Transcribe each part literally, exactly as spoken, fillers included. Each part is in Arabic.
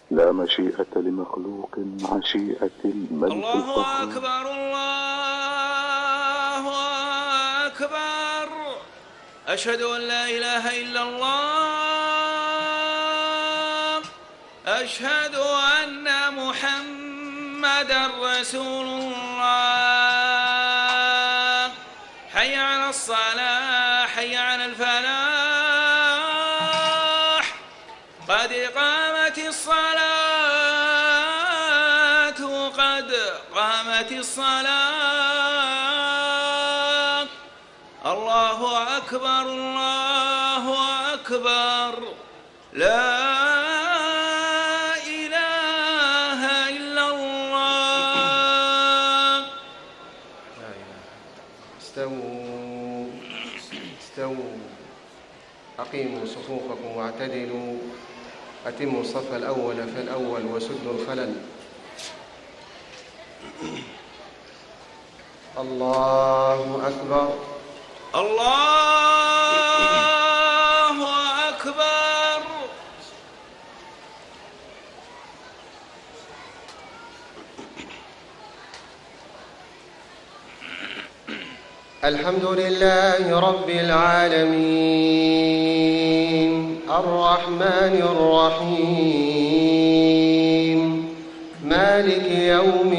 لا مشيئة لمخلوق مع شيئة الملك الله القهار. أكبر الله أكبر. أشهد أن لا إله إلا الله. أشهد أن محمدًا رسول الله. حي على الصلاة حي على الفلاح. قد قامت الصلاة قد قامت الصلاة. الله أكبر الله أكبر. لا إله إلا الله. لا إله. استووا استووا أقيموا صفوفكم واعتدلوا. أتموا الصف الأول فالأول وسدوا الخلل. الله أكبر الله أكبر. الحمد لله رب العالمين الرحمن الرحيم مالك يوم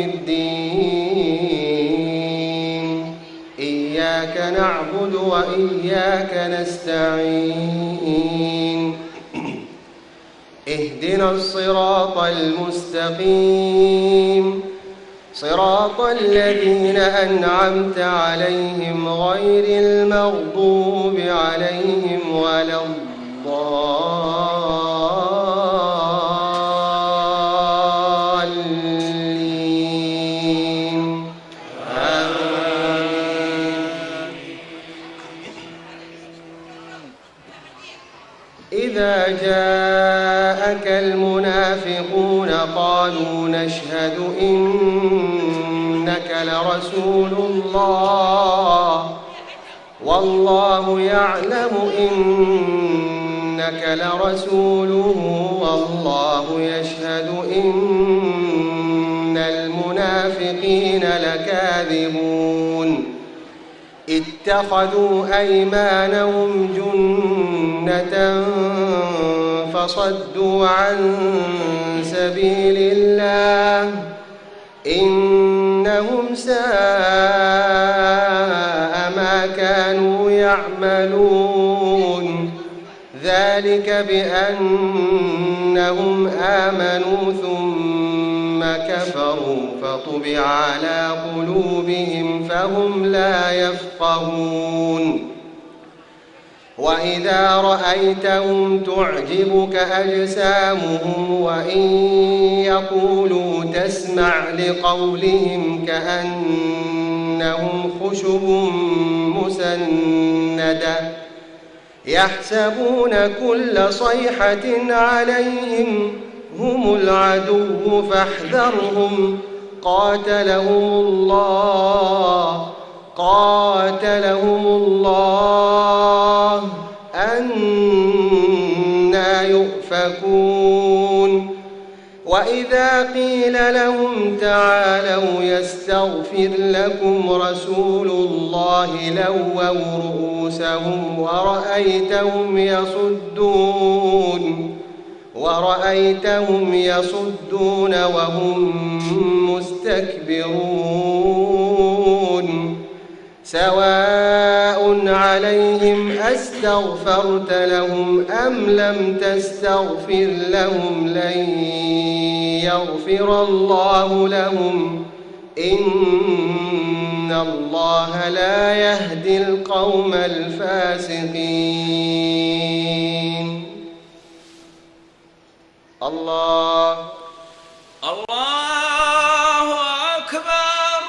الدين. إياك نعبد وإياك نستعين. اهدنا الصراط المستقيم صراط الذين أنعمت عليهم غير المغضوب عليهم ولا الضالين. آمين. إذا جاءك المنافقون قالوا نشهد إنك لرسول الله والله يعلم إنك لرسوله والله يشهد إن المنافقين لكاذبون. اتخذوا أيمانهم جنة فصدوا عن سبيل الله إنهم ساء ما كانوا يعملون. ذلك بأنهم آمنوا ثم كفروا فطبع على قلوبهم فهم لا يفقهون. وإذا رأيتهم تعجبك أجسامهم وإن يقولوا تسمع لقولهم كأنهم خشب مسندة يحسبون كل صيحة عليهم هم العدو فاحذرهم قاتلهم الله قاتلهم الله أنى يؤفكون. وإذا قيل لهم تعالوا يستغفر لكم رسول الله لووا رؤوسهم ورأيتهم يصدون ورأيتهم يصدون وهم مستكبرون. سواء عليهم أستغفرت لهم أم لم تستغفر لهم لن يغفر الله لهم إن الله لا يهدي القوم الفاسقين. الله الله أكبر.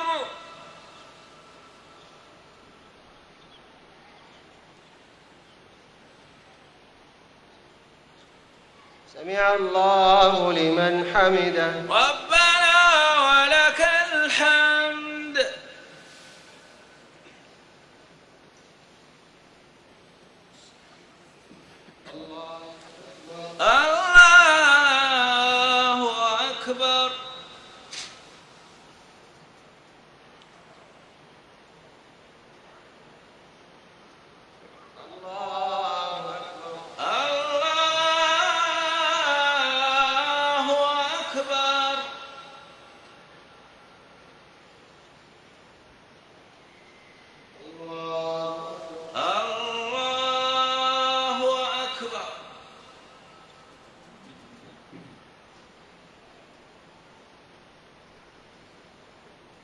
سمع الله لمن حمده. ربنا ولك الحمد. الله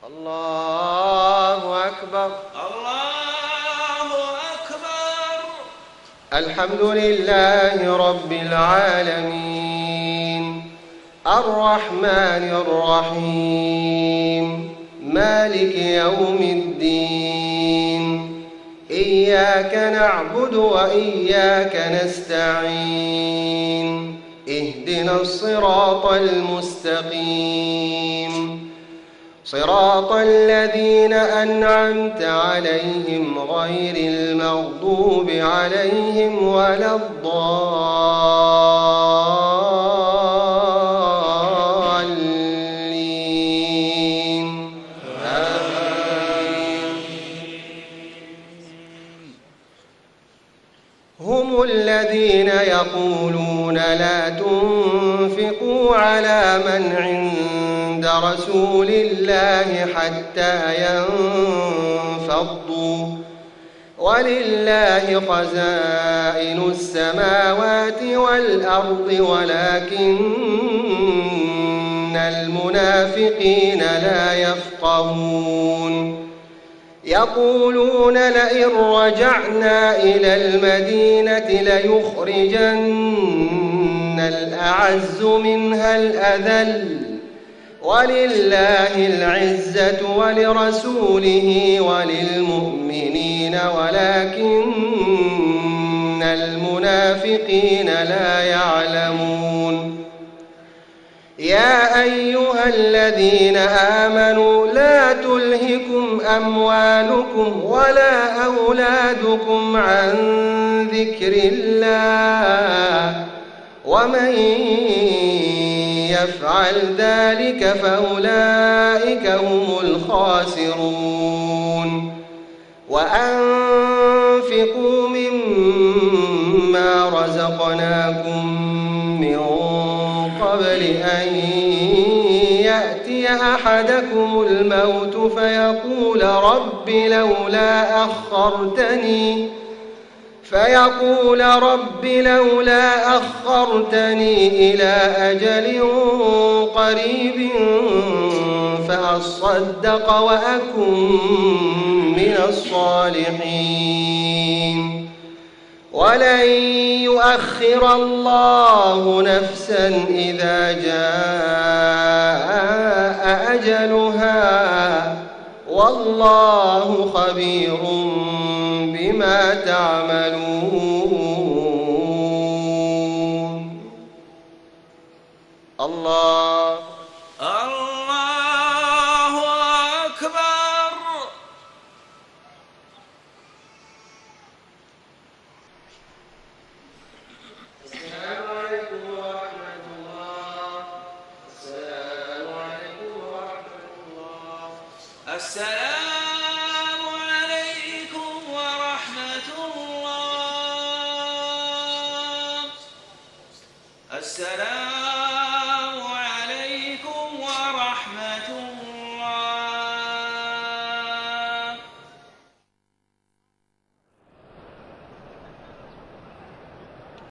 الله أكبر. الله أكبر. الحمد لله رب العالمين الرحمن الرحيم مالك يوم الدين إياك نعبد وإياك نستعين اهدنا الصراط المستقيم صراط الذين أنعمت عليهم غير المغضوب عليهم ولا الضالين آمين. هم الذين يقولون لا تنفقوا على من عند رسول الله حتى ينفضوا ولله خزائن السماوات والأرض ولكن المنافقين لا يفقهون يقولون لئن رجعنا إلى المدينة ليخرجن الأعز منها الأذل ولله العزة ولرسوله وللمؤمنين ولكن المنافقين لا يعلمون يا أيها الذين آمنوا لا تلهكم أموالكم ولا أولادكم عن ذكر الله ومن يفعل ذلك فأولئك هم الخاسرون وأنفقوا مما رزقناكم من قبل أن يأتي أحدكم الموت فيقول رب لولا أخرتني فيقول رب لولا أخرتني إلى أجل قريب فأصدق وأكن من الصالحين ولن يؤخر الله نفسا إذا جاء أجلها والله خبير بما تعملون. الله الله أكبر. السلام عليكم ورحمة الله. السلام عليكم ورحمة الله. السلام